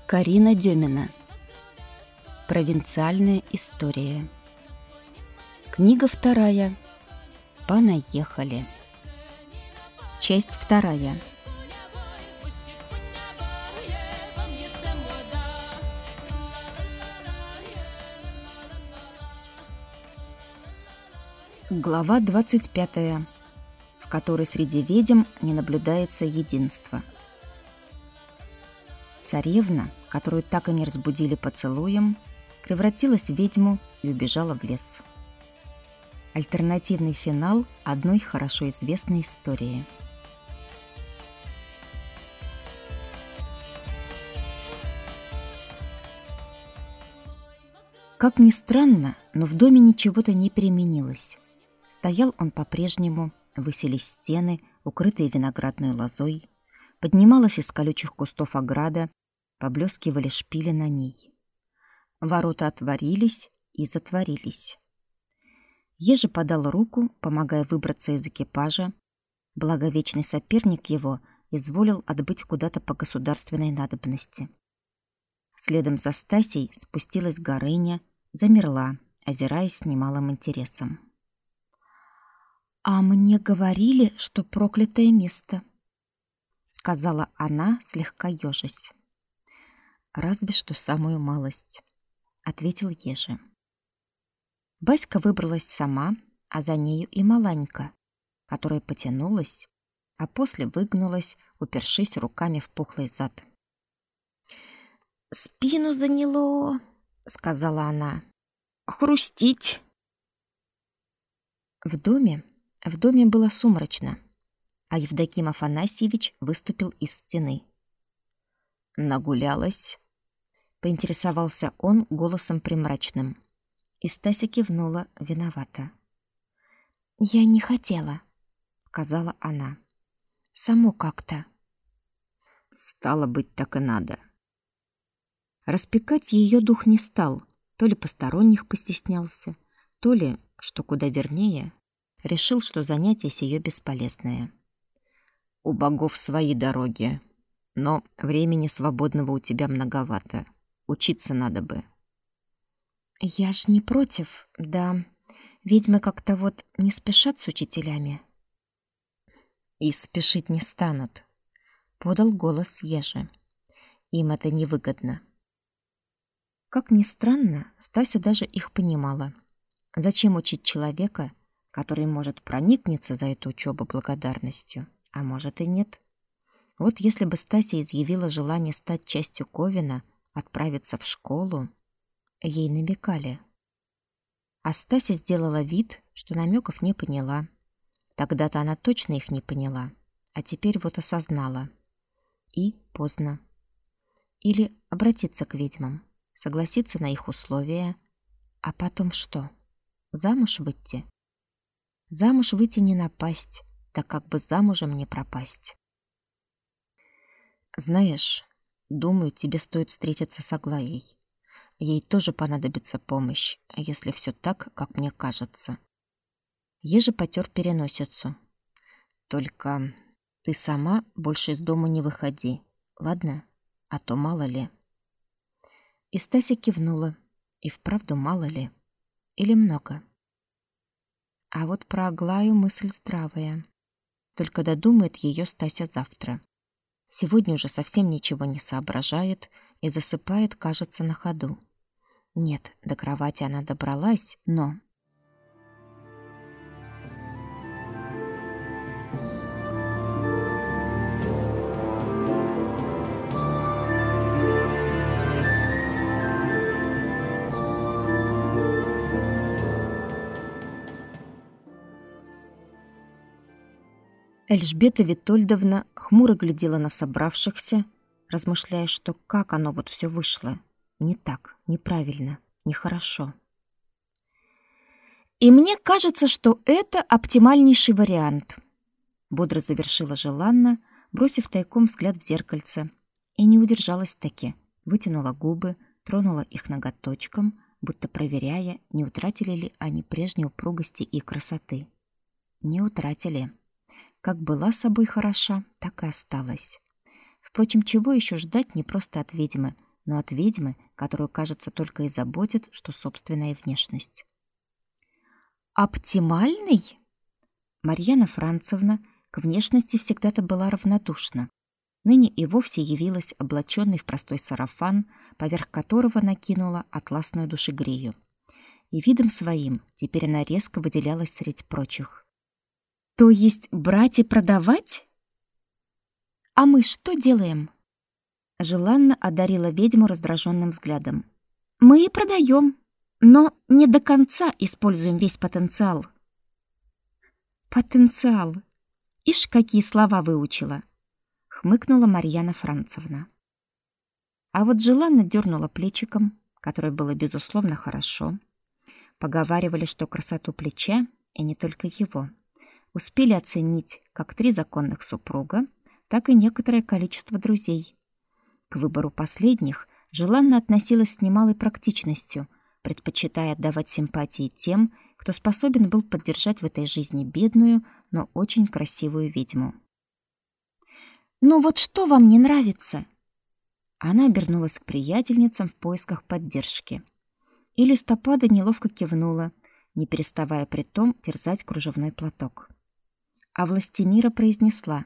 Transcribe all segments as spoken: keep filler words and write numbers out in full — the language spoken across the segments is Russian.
Карина Дёмина. Провинциальная история. Книга вторая. Понаехали. Часть вторая. Глава двадцать пятая, в которой среди ведьм не наблюдается единства. Царевна, которую так и не разбудили поцелуем, превратилась в ведьму и убежала в лес. Альтернативный финал одной хорошо известной истории. Как ни странно, но в доме ничего-то не переменилось. Стоял он по-прежнему, высились стены, укрытые виноградной лозой, поднималась из колючих кустов ограда, поблескивали шпили на ней. Ворота отворились и затворились. Ежи подал руку, помогая выбраться из экипажа, благо вечный соперник его изволил отбыть куда-то по государственной надобности. Следом за Стасей спустилась Горыня, замерла, озираясь с немалым интересом. «А мне говорили, что проклятое место», — сказала она, слегка ёжась. «Разве что самую малость», — ответил Ежи. Баська выбралась сама, а за нею и Маланька, которая потянулась, а после выгнулась, упершись руками в пухлый зад. «Спину заняло», — сказала она. «Хрустить». В доме, в доме было сумрачно, а Евдоким Афанасьевич выступил из стены. «Нагулялась?» — поинтересовался он голосом примрачным. И Стася кивнула виновата. «Я не хотела», — сказала она. «Само как-то». «Стало быть, так и надо». Распекать ее дух не стал, то ли посторонних постеснялся, то ли, что куда вернее, решил, что занятие сие бесполезное. «У богов свои дороги, но времени свободного у тебя многовато. Учиться надо бы». «Я ж не против, да. Ведьмы как-то вот не спешат с учителями». «И спешить не станут», — подал голос Ежи. «Им это невыгодно». Как ни странно, Стася даже их понимала. Зачем учить человека, который может проникнуться за эту учебу благодарностью, а может и нет? Вот если бы Стася изъявила желание стать частью Ковина, отправиться в школу, ей намекали. А Стася сделала вид, что намеков не поняла. Тогда-то она точно их не поняла, а теперь вот осознала. И поздно. Или обратиться к ведьмам, согласиться на их условия, а потом что? Замуж выйти? Замуж выйти не напасть, так как бы замужем не пропасть. Знаешь, думаю, тебе стоит встретиться с Аглаей. Ей тоже понадобится помощь, если все так, как мне кажется. Ежи потер переносицу. Только ты сама больше из дома не выходи, ладно? А то мало ли. И Стася кивнула. И вправду мало ли. Или много. А вот про Аглаю мысль здравая. Только додумает ее Стася завтра. Сегодня уже совсем ничего не соображает и засыпает, кажется, на ходу. Нет, до кровати она добралась, но... Эльжбета Витольдовна хмуро глядела на собравшихся, размышляя, что как оно вот все вышло. Не так, неправильно, нехорошо. «И мне кажется, что это оптимальнейший вариант», — бодро завершила Желанна, бросив тайком взгляд в зеркальце, и не удержалась таки, вытянула губы, тронула их ноготочком, будто проверяя, не утратили ли они прежней упругости и красоты. Не утратили. Как была собой хороша, так и осталась. Впрочем, чего еще ждать не просто от ведьмы, но от ведьмы, которую, кажется, только и заботит, что собственная внешность. «Оптимальный?» Марьяна Францевна к внешности всегда-то была равнодушна. Ныне и вовсе явилась облаченной в простой сарафан, поверх которого накинула атласную душегрею. И видом своим теперь она резко выделялась среди прочих. «То есть брать и продавать? А мы что делаем?» Желанно одарила ведьму раздраженным взглядом. «Мы и продаем, но не до конца используем весь потенциал». «Потенциал! Ишь, какие слова выучила!» — хмыкнула Марьяна Францевна. А вот Желанна дернула плечиком, которое было, безусловно, хорошо. Поговаривали, что красоту плеча, и не только его, успели оценить как три законных супруга, так и некоторое количество друзей. К выбору последних Желанна относилась с немалой практичностью, предпочитая отдавать симпатии тем, кто способен был поддержать в этой жизни бедную, но очень красивую ведьму. «Ну вот что вам не нравится?» Она обернулась к приятельницам в поисках поддержки. И Листопада неловко кивнула, не переставая при том терзать кружевной платок. А Властимира произнесла: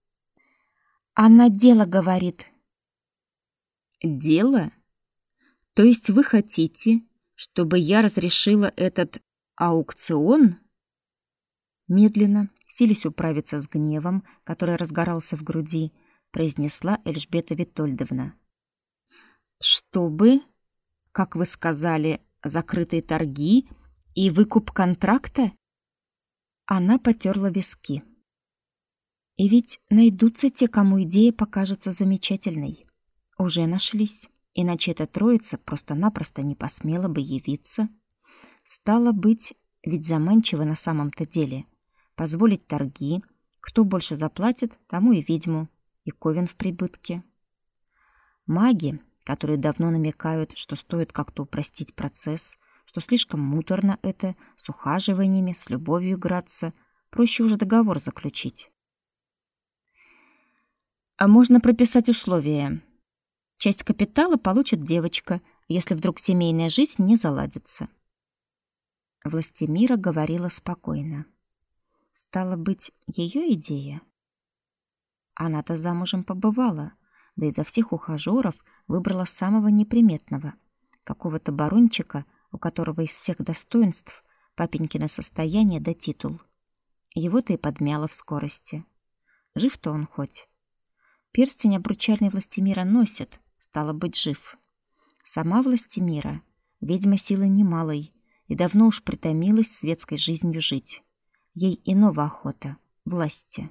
«Она дело говорит». «Дело? То есть вы хотите, чтобы я разрешила этот аукцион?» Медленно, силясь управиться с гневом, который разгорался в груди, произнесла Эльжбета Витольдовна. «Чтобы, как вы сказали, закрытые торги и выкуп контракта?» Она потерла виски. И ведь найдутся те, кому идея покажется замечательной. Уже нашлись, иначе эта троица просто-напросто не посмела бы явиться. Стало быть, ведь заманчиво на самом-то деле позволить торги, кто больше заплатит, тому и ведьму, и ковен в прибытке. Маги, которые давно намекают, что стоит как-то упростить процесс, что слишком муторно это, с ухаживаниями, с любовью играться, проще уже договор заключить. А можно прописать условия. Часть капитала получит девочка, если вдруг семейная жизнь не заладится. Властимира говорила спокойно. Стало быть, ее идея. Она-то замужем побывала, да изо всех ухажеров выбрала самого неприметного, какого-то барончика, у которого из всех достоинств папенькино состояние да титул. Его-то и подмяло в скорости. Жив-то он хоть. Перстень обручальный Властимира носит, стало быть, жив. Сама Властимира, ведьма силы немалой, и давно уж притомилась светской жизнью жить. Ей иного охота — власти.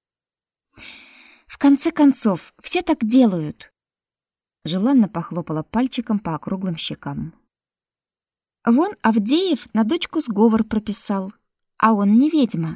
«В конце концов, все так делают!» Желанно похлопала пальчиком по округлым щекам. «Вон Авдеев на дочку сговор прописал, а он не ведьма».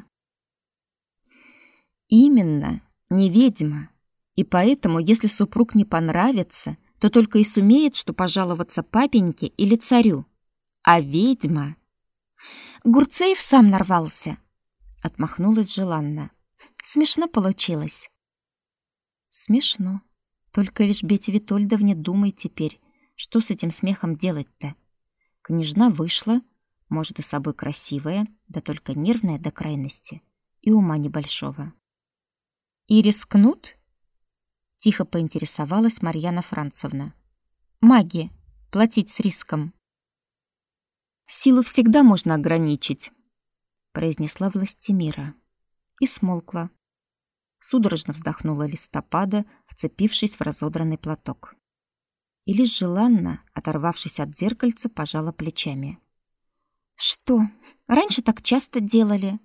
«Именно, не ведьма. И поэтому, если супруг не понравится, то только и сумеет, что пожаловаться папеньке или царю. А ведьма...» «Гурцеев сам нарвался», — отмахнулась Желанна. «Смешно получилось». «Смешно. Только лишь Бете Витольдовне думай теперь, что с этим смехом делать-то. Княжна вышла, может, и собой красивая, да только нервная до крайности и ума небольшого». «И рискнут?» — тихо поинтересовалась Марьяна Францевна. «Маги, платить с риском». «Силу всегда можно ограничить», — произнесла Властимира. И смолкла. Судорожно вздохнула Листопада, вцепившись в разодранный платок. И лишь Желанна, оторвавшись от зеркальца, пожала плечами. «Что, раньше так часто делали?»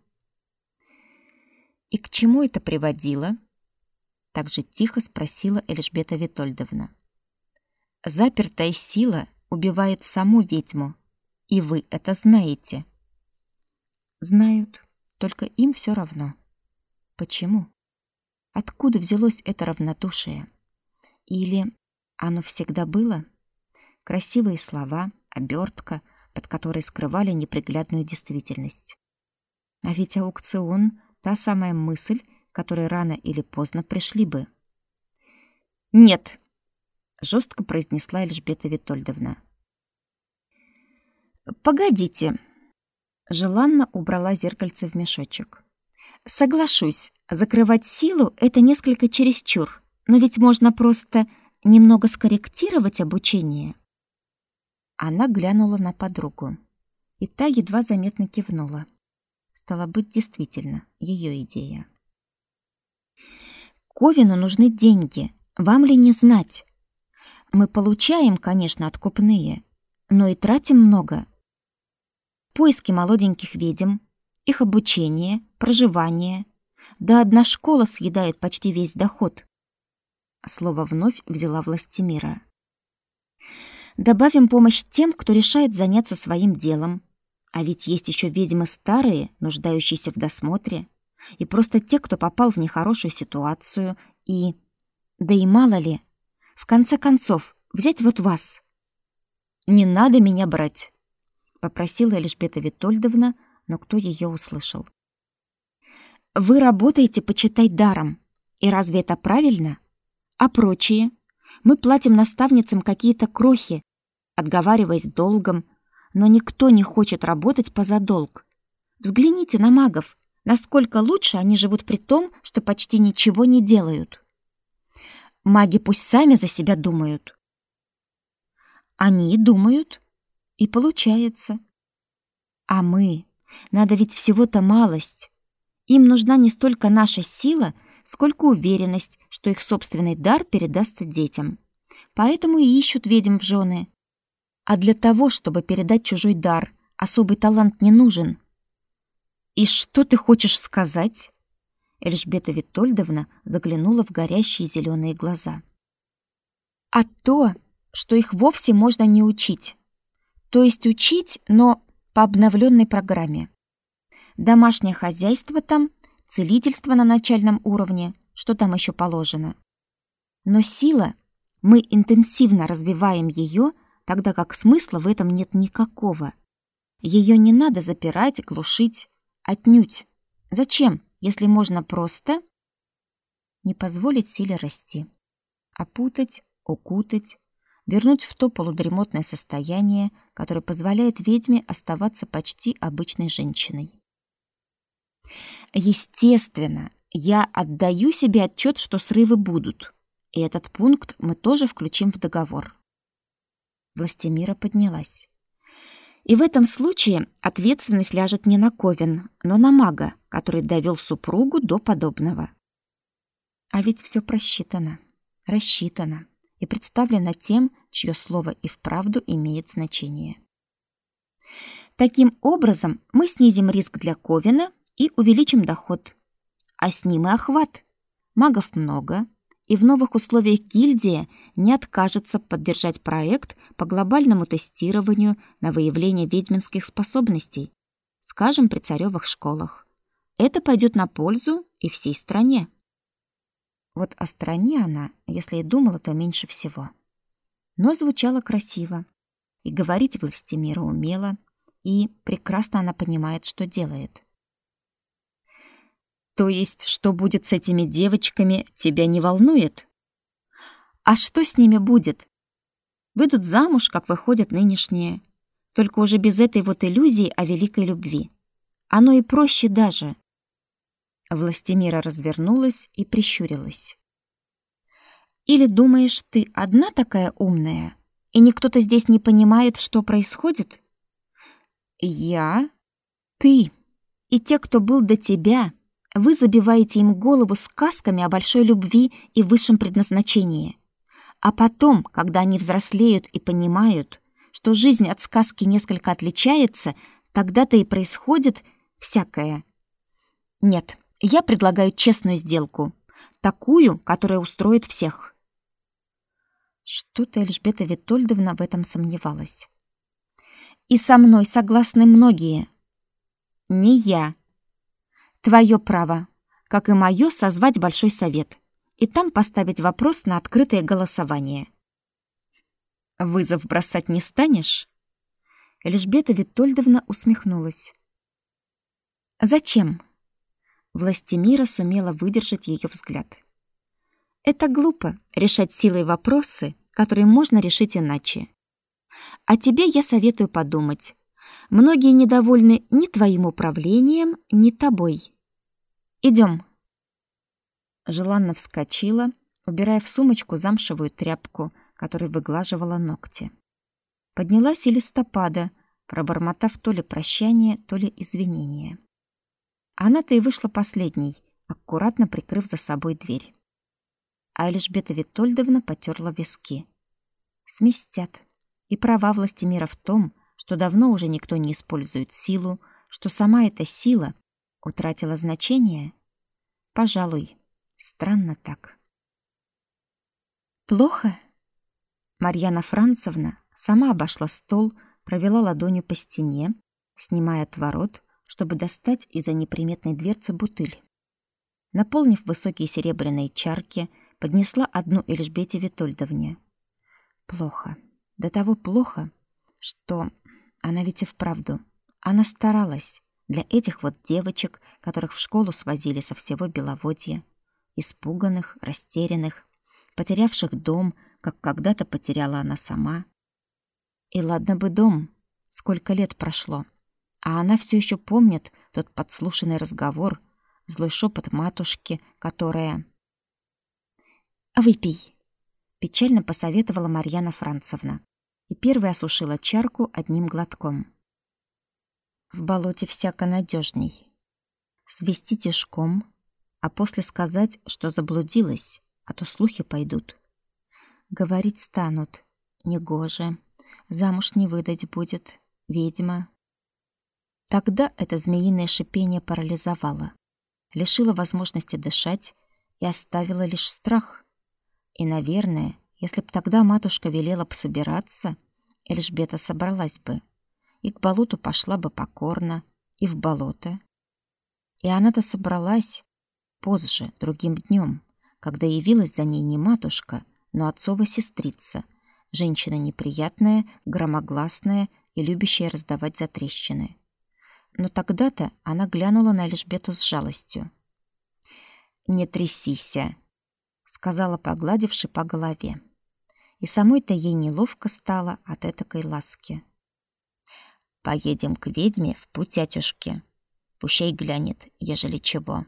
«И к чему это приводило?» Так же тихо спросила Эльжбета Витольдовна. «Запертая сила убивает саму ведьму, и вы это знаете». «Знают, только им все равно. Почему? Откуда взялось это равнодушие? Или оно всегда было? Красивые слова, обертка, под которой скрывали неприглядную действительность. А ведь аукцион — та самая мысль, которой рано или поздно пришли бы. «Нет!» жестко произнесла Эльжбета Витольдовна. Погодите. Желанно убрала зеркальце в мешочек. Соглашусь, закрывать силу — это несколько чересчур, но ведь можно просто немного скорректировать обучение. Она глянула на подругу, и та едва заметно кивнула. Стало быть, действительно, ее идея. Ковину нужны деньги, вам ли не знать? Мы получаем, конечно, откупные, но и тратим много. Поиски молоденьких ведьм, их обучение, проживание. Да одна школа съедает почти весь доход. Слово вновь взяла Властимира. Добавим помощь тем, кто решает заняться своим делом. А ведь есть еще ведьмы старые, нуждающиеся в досмотре, и просто те, кто попал в нехорошую ситуацию, и... Да и мало ли, в конце концов, взять вот вас. «Не надо меня брать», — попросила Эльжбета Витольдовна, но кто ее услышал? «Вы работаете, почитай, даром. И разве это правильно? А прочие? Мы платим наставницам какие-то крохи, отговариваясь долгом, но никто не хочет работать позадолг. Взгляните на магов, насколько лучше они живут при том, что почти ничего не делают. Маги пусть сами за себя думают». Они и думают, и получается. А мы? Надо ведь всего-то малость. Им нужна не столько наша сила, сколько уверенность, что их собственный дар передастся детям. Поэтому и ищут ведьм в жены. А для того, чтобы передать чужой дар, особый талант не нужен. «И что ты хочешь сказать?» Эльжбета Витольдовна заглянула в горящие зеленые глаза. «А то, что их вовсе можно не учить. То есть учить, но по обновленной программе. Домашнее хозяйство там, целительство на начальном уровне, что там еще положено. Но сила, мы интенсивно развиваем ее, тогда как смысла в этом нет никакого. Ее не надо запирать, глушить, отнюдь. Зачем, если можно просто не позволить силе расти, опутать, укутать, вернуть в то полудремотное состояние, которое позволяет ведьме оставаться почти обычной женщиной. Естественно, я отдаю себе отчет, что срывы будут, и этот пункт мы тоже включим в договор. Властимира поднялась. И в этом случае ответственность ляжет не на Ковен, но на мага, который довел супругу до подобного. А ведь все просчитано, рассчитано и представлено тем, чье слово и вправду имеет значение. Таким образом, мы снизим риск для Ковена и увеличим доход. А с ним и охват. Магов много, и в новых условиях гильдия не откажется поддержать проект по глобальному тестированию на выявление ведьминских способностей, скажем, при царевых школах. Это пойдет на пользу и всей стране. Вот о стране она, если и думала, то меньше всего. Но звучало красиво, и говорить Властимира умела, и прекрасно она понимает, что делает. То есть, что будет с этими девочками, тебя не волнует? А что с ними будет? Выйдут замуж, как выходят нынешние, только уже без этой вот иллюзии о великой любви. Оно и проще даже. Властимира развернулась и прищурилась. Или думаешь, ты одна такая умная, и никто-то здесь не понимает, что происходит? Я? Ты и те, кто был до тебя, вы забиваете им голову сказками о большой любви и высшем предназначении. А потом, когда они взрослеют и понимают, что жизнь от сказки несколько отличается, тогда-то и происходит всякое. Нет, я предлагаю честную сделку, такую, которая устроит всех. Что-то Эльжбета Витольдовна в этом сомневалась. И со мной согласны многие. Не я. Твое право, как и мое, созвать большой совет и там поставить вопрос на открытое голосование. Вызов бросать не станешь? Эльжбета Витольдовна усмехнулась. Зачем? Властимира сумела выдержать ее взгляд. Это глупо — решать силой вопросы, которые можно решить иначе. А тебе я советую подумать. Многие недовольны ни твоим управлением, ни тобой. Идем. Желанна вскочила, убирая в сумочку замшевую тряпку, которой выглаживала ногти. Поднялась и листопада, пробормотав то ли прощание, то ли извинение. Она-то и вышла последней, аккуратно прикрыв за собой дверь. А Эльжбета Витольдовна потерла виски. Сместят. И права Властимира в том, что давно уже никто не использует силу, что сама эта сила утратила значение. Пожалуй, странно так. Плохо? Марьяна Францевна сама обошла стол, провела ладонью по стене, снимая отворот, чтобы достать из-за неприметной дверцы бутыль. Наполнив высокие серебряные чарки, поднесла одну Эльжбете Витольдовне. Плохо. До того плохо, что она ведь и вправду. Она старалась для этих вот девочек, которых в школу свозили со всего Беловодья, испуганных, растерянных, потерявших дом, как когда-то потеряла она сама. И ладно бы дом, сколько лет прошло, а она все еще помнит тот подслушанный разговор, злой шепот матушки, которая... «Выпей», — печально посоветовала Марьяна Францевна, и первая осушила чарку одним глотком. В болоте всяко надежней. Свести тишком, а после сказать, что заблудилась, а то слухи пойдут. Говорить станут. Негоже. Замуж не выдать будет. Ведьма. Тогда это змеиное шипение парализовало, лишило возможности дышать и оставило лишь страх. И, наверное, если б тогда матушка велела б собираться, Эльжбета собралась бы, и к болоту пошла бы покорно, и в болото. И она-то собралась позже, другим днем, когда явилась за ней не матушка, но отцова сестрица, женщина неприятная, громогласная и любящая раздавать затрещины. Но тогда-то она глянула на Эльжбету с жалостью. «Не трясися», — сказала, погладивши по голове. И самой-то ей неловко стало от этакой ласки. «Поедем к ведьме в путятюшке. Пущай глянет, ежели чего».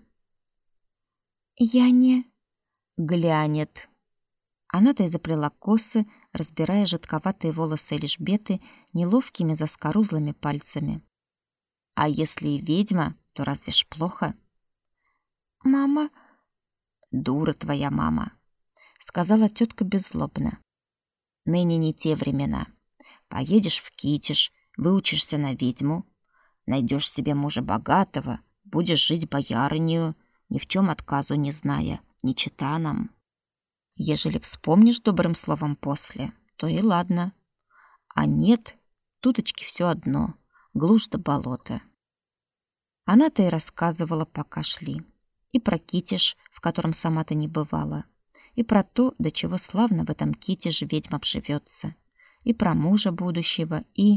«Я не...» «Глянет». Она-то и заплела косы, разбирая жидковатые волосы Эльжбеты неловкими заскорузлыми пальцами. «А если и ведьма, то разве ж плохо?» «Мама...» «Дура твоя мама», — сказала тетка беззлобно. «Ныне не те времена. Поедешь в Китеж, выучишься на ведьму, найдешь себе мужа богатого, будешь жить боярынею, ни в чем отказу не зная, не чита нам. Ежели вспомнишь добрым словом после, то и ладно. А нет, туточки все одно, глушь да болото». Она-то и рассказывала, пока шли. И про Китеж, в котором сама-то не бывала, и про то, до чего славно в этом Китеже ведьма обживется, и про мужа будущего, и...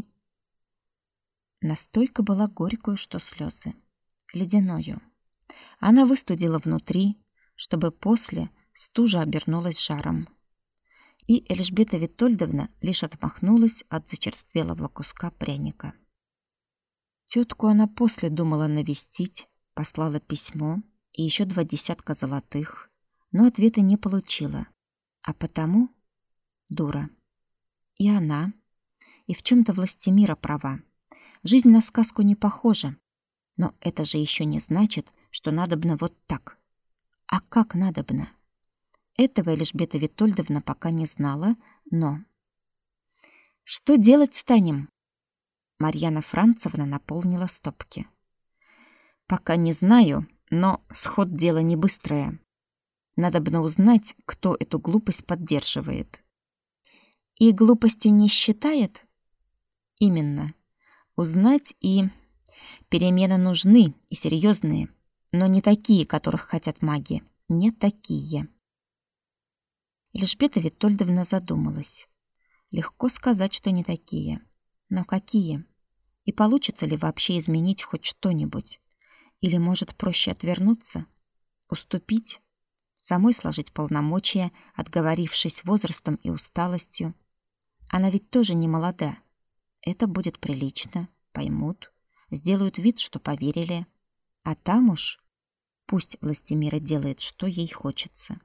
Настойка была горькую, что слезы, ледяною. Она выстудила внутри, чтобы после стужа обернулась жаром. И Эльжбета Витольдовна лишь отмахнулась от зачерствелого куска пряника. Тетку она после думала навестить, послала письмо и еще два десятка золотых, но ответа не получила. А потому дура. И она, и в чем-то Властимира права. Жизнь на сказку не похожа, но это же еще не значит, что надобно вот так. А как надобно? Этого Эльжбета Витольдовна пока не знала, но... «Что делать станем?» Марьяна Францевна наполнила стопки. «Пока не знаю, но сход дела не быстрое. Надобно узнать, кто эту глупость поддерживает». «И глупостью не считает?» «Именно. Узнать и... Перемены нужны и серьезные, но не такие, которых хотят маги. Не такие». Эльжбета Витольдовна задумалась. Легко сказать, что не такие. Но какие? И получится ли вообще изменить хоть что-нибудь? Или, может, проще отвернуться? Уступить? самой сложить полномочия, отговорившись возрастом и усталостью. Она ведь тоже не молода. Это будет прилично, поймут, сделают вид, что поверили. А там уж пусть Властимира делает, что ей хочется.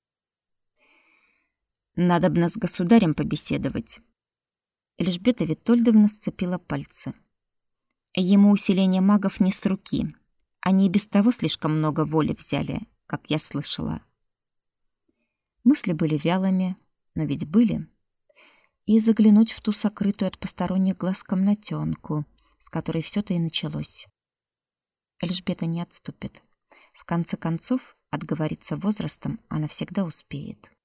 Надобно с государем побеседовать. Эльжбета Витольдовна сцепила пальцы. Ему усиление магов не с руки. Они и без того слишком много воли взяли, как я слышала. Мысли были вялыми, но ведь были. И заглянуть в ту сокрытую от посторонних глаз комнатенку, с которой все-то и началось. Эльжбета не отступит. В конце концов, отговориться возрастом она всегда успеет.